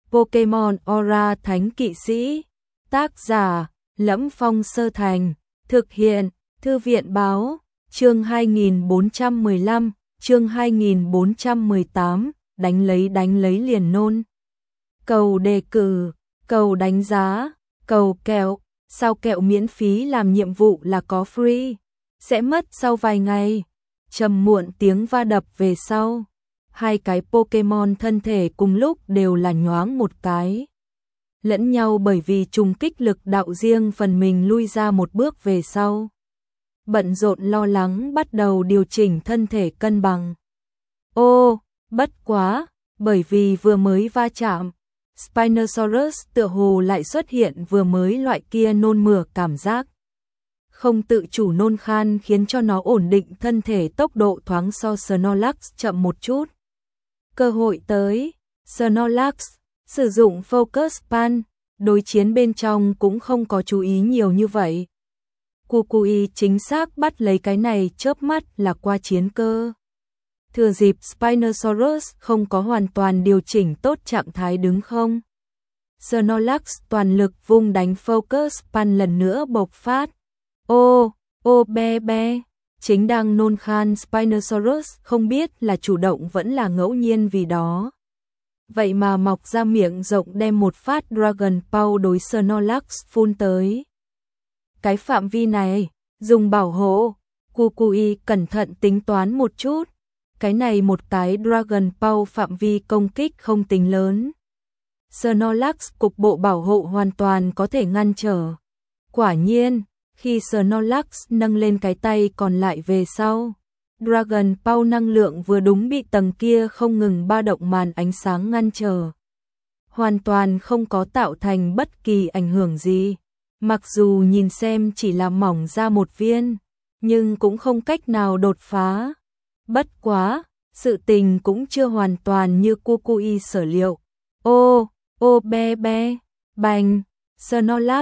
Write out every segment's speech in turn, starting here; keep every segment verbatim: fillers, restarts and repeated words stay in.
Pokemon Aura Thánh Kỵ Sĩ. Tác giả: Lẫm Phong Sơ Thành. Thực hiện: Thư viện báo. Chương hai nghìn bốn trăm mười lăm, chương hai nghìn bốn trăm mười tám, đánh lấy đánh lấy liền nôn. Cầu đề cử, cầu đánh giá, cầu kẹo, sao kẹo miễn phí làm nhiệm vụ là có free, sẽ mất sau vài ngày. Trầm muộn tiếng va đập về sau. Hai cái Pokemon thân thể cùng lúc đều là nhoáng một cái. Lẫn nhau bởi vì trùng kích lực đạo riêng phần mình lui ra một bước về sau. Bận rộn lo lắng bắt đầu điều chỉnh thân thể cân bằng. Ô, bất quá, bởi vì vừa mới va chạm, Spinosaurus tựa hồ lại xuất hiện vừa mới loại kia nôn mửa cảm giác. Không tự chủ nôn khan khiến cho nó ổn định thân thể tốc độ thoáng so Snorlax chậm một chút. Cơ hội tới, Snorlax sử dụng Focus Pan, đối chiến bên trong cũng không có chú ý nhiều như vậy. Kukui chính xác bắt lấy cái này chớp mắt là qua chiến cơ. Thừa dịp Spinosaurus không có hoàn toàn điều chỉnh tốt trạng thái đứng không. Snorlax toàn lực vung đánh Focus Pan lần nữa bộc phát. Ô, ô be be, chính đang nôn khan Spinosaurus không biết là chủ động vẫn là ngẫu nhiên vì đó. Vậy mà mọc ra miệng rộng đem một phát Dragon Ball đối Snorlax phun tới. Cái phạm vi này, dùng bảo hộ, Kukui cẩn thận tính toán một chút. Cái này một cái Dragon Ball phạm vi công kích không tính lớn. Snorlax cục bộ bảo hộ hoàn toàn có thể ngăn trở. Quả nhiên, khi Snorlax nâng lên cái tay còn lại về sau, Dragon Ball năng lượng vừa đúng bị tầng kia không ngừng ba động màn ánh sáng ngăn trở. Hoàn toàn không có tạo thành bất kỳ ảnh hưởng gì. Mặc dù nhìn xem chỉ là mỏng ra một viên, nhưng cũng không cách nào đột phá. Bất quá, sự tình cũng chưa hoàn toàn như Kukui sở liệu. Ô, ô be be, bành, Snorlax,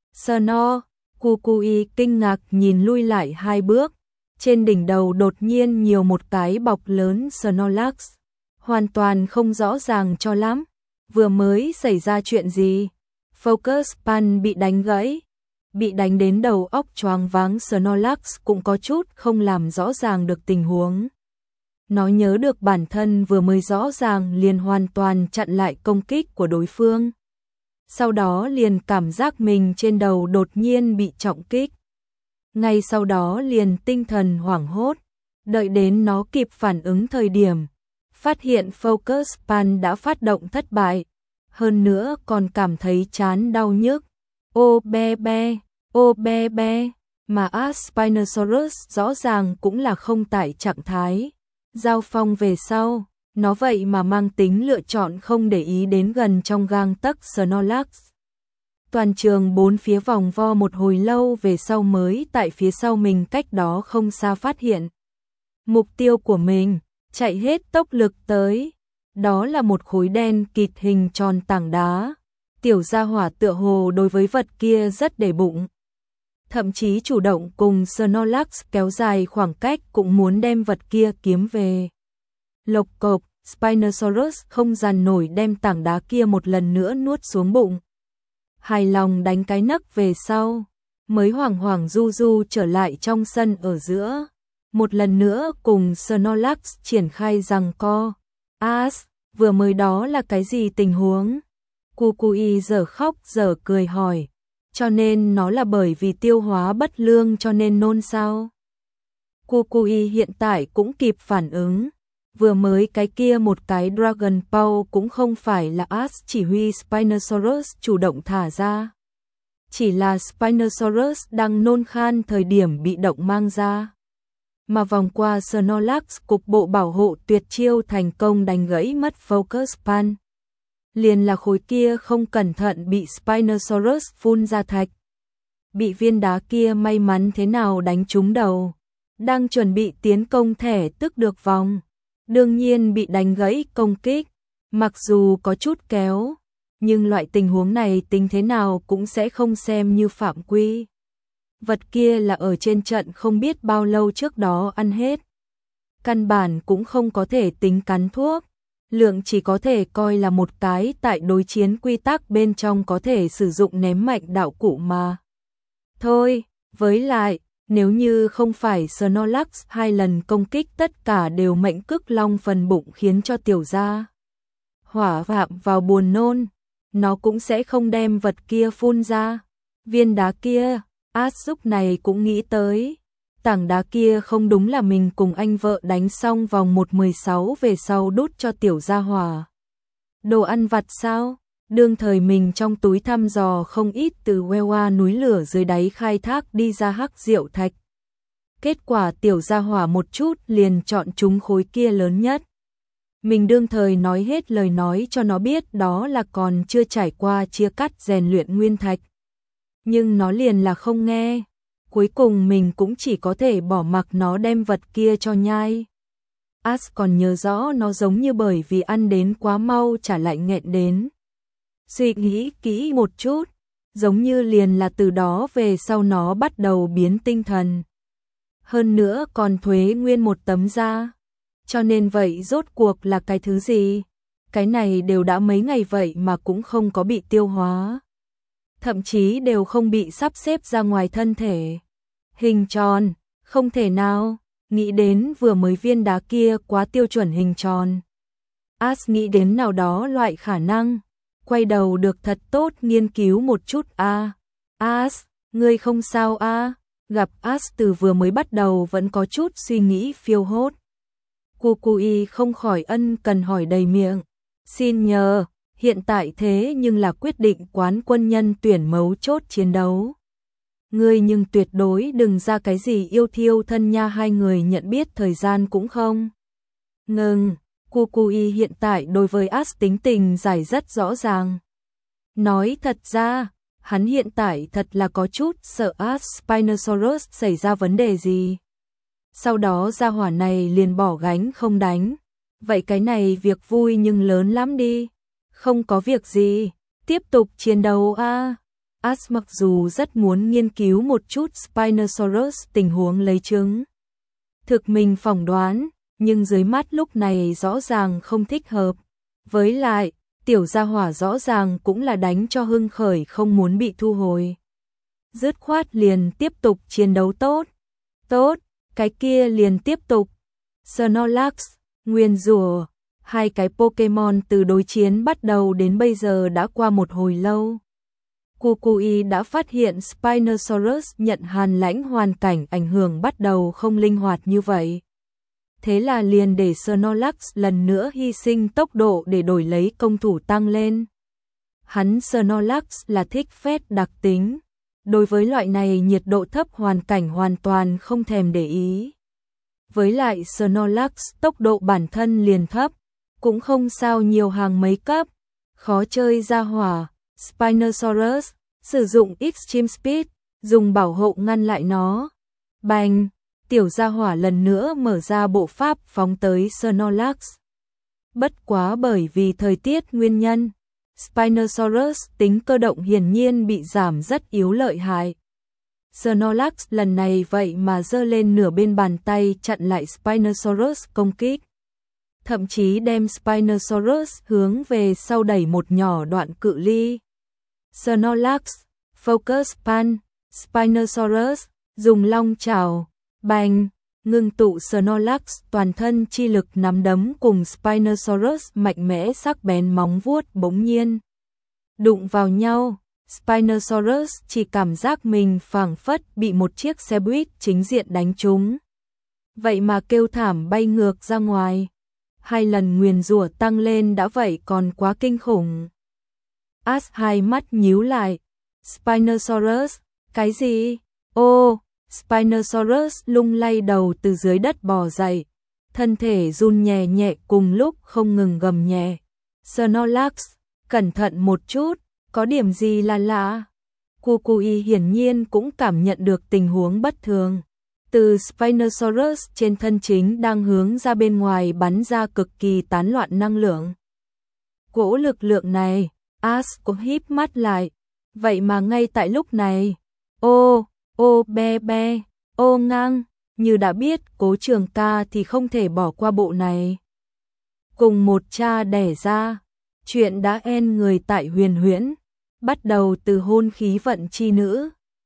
Snor, Kukui kinh ngạc nhìn lui lại hai bước. Trên đỉnh đầu đột nhiên nhiều một cái bọc lớn Snorlax. Hoàn toàn không rõ ràng cho lắm. Vừa mới xảy ra chuyện gì? Focus Pan bị đánh gãy. Bị đánh đến đầu óc choáng váng Snorlax cũng có chút không làm rõ ràng được tình huống. Nó nhớ được bản thân vừa mới rõ ràng liền hoàn toàn chặn lại công kích của đối phương. Sau đó liền cảm giác mình trên đầu đột nhiên bị trọng kích. Ngay sau đó liền tinh thần hoảng hốt, đợi đến nó kịp phản ứng thời điểm, phát hiện Focus Pan đã phát động thất bại, hơn nữa còn cảm thấy chán đau nhức. Ô be be, ô be be, mà A Spinosaurus rõ ràng cũng là không tại trạng thái. Giao phong về sau, nó vậy mà mang tính lựa chọn không để ý đến gần trong gang tấc Snorlax. Toàn trường bốn phía vòng vo một hồi lâu về sau mới tại phía sau mình cách đó không xa phát hiện. Mục tiêu của mình, chạy hết tốc lực tới. Đó là một khối đen kịt hình tròn tảng đá. Tiểu gia hỏa tựa hồ đối với vật kia rất để bụng. Thậm chí chủ động cùng Snorlax kéo dài khoảng cách cũng muốn đem vật kia kiếm về. Lộc cộc, Spinosaurus không dằn nổi đem tảng đá kia một lần nữa nuốt xuống bụng. Hài lòng đánh cái nấc về sau, mới hoảng hoảng du du trở lại trong sân ở giữa. Một lần nữa cùng Snorlax triển khai giằng co. As, vừa mới đó là cái gì tình huống? Kukui giờ khóc giờ cười hỏi. Cho nên nó là bởi vì tiêu hóa bất lương cho nên nôn sao? Kukui hiện tại cũng kịp phản ứng. Vừa mới cái kia một cái Dragon Ball cũng không phải là As chỉ huy Spinosaurus chủ động thả ra. Chỉ là Spinosaurus đang nôn khan thời điểm bị động mang ra. Mà vòng qua Snorlax cục bộ bảo hộ tuyệt chiêu thành công đánh gãy mất Focus Pan. Liền là khối kia không cẩn thận bị Spinosaurus phun ra thạch. Bị viên đá kia may mắn thế nào đánh trúng đầu. Đang chuẩn bị tiến công thẻ tức được vòng. Đương nhiên bị đánh gãy công kích. Mặc dù có chút kéo, nhưng loại tình huống này tính thế nào cũng sẽ không xem như phạm quy. Vật kia là ở trên trận không biết bao lâu trước đó ăn hết. Căn bản cũng không có thể tính cắn thuốc. lượng chỉ có thể coi là một cái tại đối chiến quy tắc bên trong có thể sử dụng ném mạnh đạo cụ mà. Thôi, với lại, nếu như không phải Snorlax hai lần công kích tất cả đều mệnh cức long phần bụng khiến cho tiểu gia hỏa phạm vào buồn nôn, nó cũng sẽ không đem vật kia phun ra. Viên đá kia, Ash lúc này cũng nghĩ tới. Tảng đá kia không đúng là mình cùng anh vợ đánh xong vòng một mười sáu về sau đút cho tiểu gia hỏa đồ ăn vặt sao? Đương thời mình trong túi thăm dò không ít từ Wewa núi lửa dưới đáy khai thác đi ra hắc diệu thạch. Kết quả tiểu gia hỏa một chút liền chọn chúng khối kia lớn nhất. Mình đương thời nói hết lời nói cho nó biết đó là còn chưa trải qua chia cắt rèn luyện nguyên thạch. Nhưng nó liền là không nghe. Cuối cùng mình cũng chỉ có thể bỏ mặc nó đem vật kia cho nhai. Ash còn nhớ rõ nó giống như bởi vì ăn đến quá mau trả lại nghẹn đến. Suy nghĩ kỹ một chút, giống như liền là từ đó về sau nó bắt đầu biến tinh thần. Hơn nữa còn thuế nguyên một tấm da. Cho nên vậy rốt cuộc là cái thứ gì? Cái này đều đã mấy ngày vậy mà cũng không có bị tiêu hóa. Thậm chí đều không bị sắp xếp ra ngoài thân thể. Hình tròn, không thể nào, nghĩ đến vừa mới viên đá kia quá tiêu chuẩn hình tròn. Ash nghĩ đến nào đó loại khả năng, quay đầu được thật tốt nghiên cứu một chút a. À. Ash, ngươi không sao a? À? Gặp Ash từ vừa mới bắt đầu vẫn có chút suy nghĩ phiêu hốt. Kukui không khỏi ân cần hỏi đầy miệng. Xin nhờ, hiện tại thế nhưng là quyết định quán quân nhân tuyển mấu chốt chiến đấu. Ngươi nhưng tuyệt đối đừng ra cái gì yêu thiêu thân nha, hai người nhận biết thời gian cũng không. Ngừng, Kukui hiện tại đối với Ash tính tình giải rất rõ ràng. Nói thật ra, hắn hiện tại thật là có chút sợ Ash Spinosaurus xảy ra vấn đề gì. Sau đó gia hỏa này liền bỏ gánh không đánh. Vậy cái này việc vui nhưng lớn lắm đi. Không có việc gì, tiếp tục chiến đấu a. À. Ash mặc dù rất muốn nghiên cứu một chút Spinosaurus tình huống lấy chứng thực mình phỏng đoán, nhưng dưới mắt lúc này rõ ràng không thích hợp. Với lại, tiểu gia hỏa rõ ràng cũng là đánh cho hưng khởi không muốn bị thu hồi. Dứt khoát liền tiếp tục chiến đấu tốt. Tốt, cái kia liền tiếp tục. Snorlax, Nguyên Rủa, hai cái Pokemon từ đối chiến bắt đầu đến bây giờ đã qua một hồi lâu. Kukui đã phát hiện Spinosaurus nhận hàn lãnh hoàn cảnh ảnh hưởng bắt đầu không linh hoạt như vậy. Thế là liền để Snorlax lần nữa hy sinh tốc độ để đổi lấy công thủ tăng lên. Hắn Snorlax là thích phét đặc tính. Đối với loại này nhiệt độ thấp hoàn cảnh hoàn toàn không thèm để ý. Với lại Snorlax tốc độ bản thân liền thấp, cũng không sao nhiều hàng mấy cấp. Khó chơi ra hỏa, Spinosaurus, sử dụng Extreme Speed, dùng bảo hộ ngăn lại nó. Bành, tiểu gia hỏa lần nữa mở ra bộ pháp phóng tới Snorlax. Bất quá bởi vì thời tiết nguyên nhân, Spinosaurus tính cơ động hiển nhiên bị giảm rất yếu lợi hại. Snorlax lần này vậy mà giơ lên nửa bên bàn tay chặn lại Spinosaurus công kích. Thậm chí đem Spinosaurus hướng về sau đẩy một nhỏ đoạn cự ly. Snorlax, Focus Punch, Spinosaurus, dùng long chảo, bành, ngưng tụ Snorlax toàn thân chi lực nắm đấm cùng Spinosaurus mạnh mẽ sắc bén móng vuốt bỗng nhiên đụng vào nhau. Spinosaurus chỉ cảm giác mình phảng phất bị một chiếc xe buýt chính diện đánh trúng. Vậy mà kêu thảm bay ngược ra ngoài. Hai lần nguyền rủa tăng lên đã vậy còn quá kinh khủng. Ash hai mắt nhíu lại. Spinosaurus, cái gì? Ô, Spinosaurus lung lay đầu từ dưới đất bò dậy. Thân thể run nhẹ nhẹ cùng lúc không ngừng gầm nhẹ. Snorlax, cẩn thận một chút, có điểm gì là lạ? Kukui hiển nhiên cũng cảm nhận được tình huống bất thường. Từ Spinosaurus trên thân chính đang hướng ra bên ngoài bắn ra cực kỳ tán loạn năng lượng. Cỗ lực lượng này, Ash cũng híp mắt lại. Vậy mà ngay tại lúc này, ô, ô be be, ô ngang, như đã biết Cố Trường Ca thì không thể bỏ qua bộ này. cùng một cha đẻ ra. Chuyện đã en người tại Huyền Huyễn, bắt đầu từ hôn khí vận chi nữ,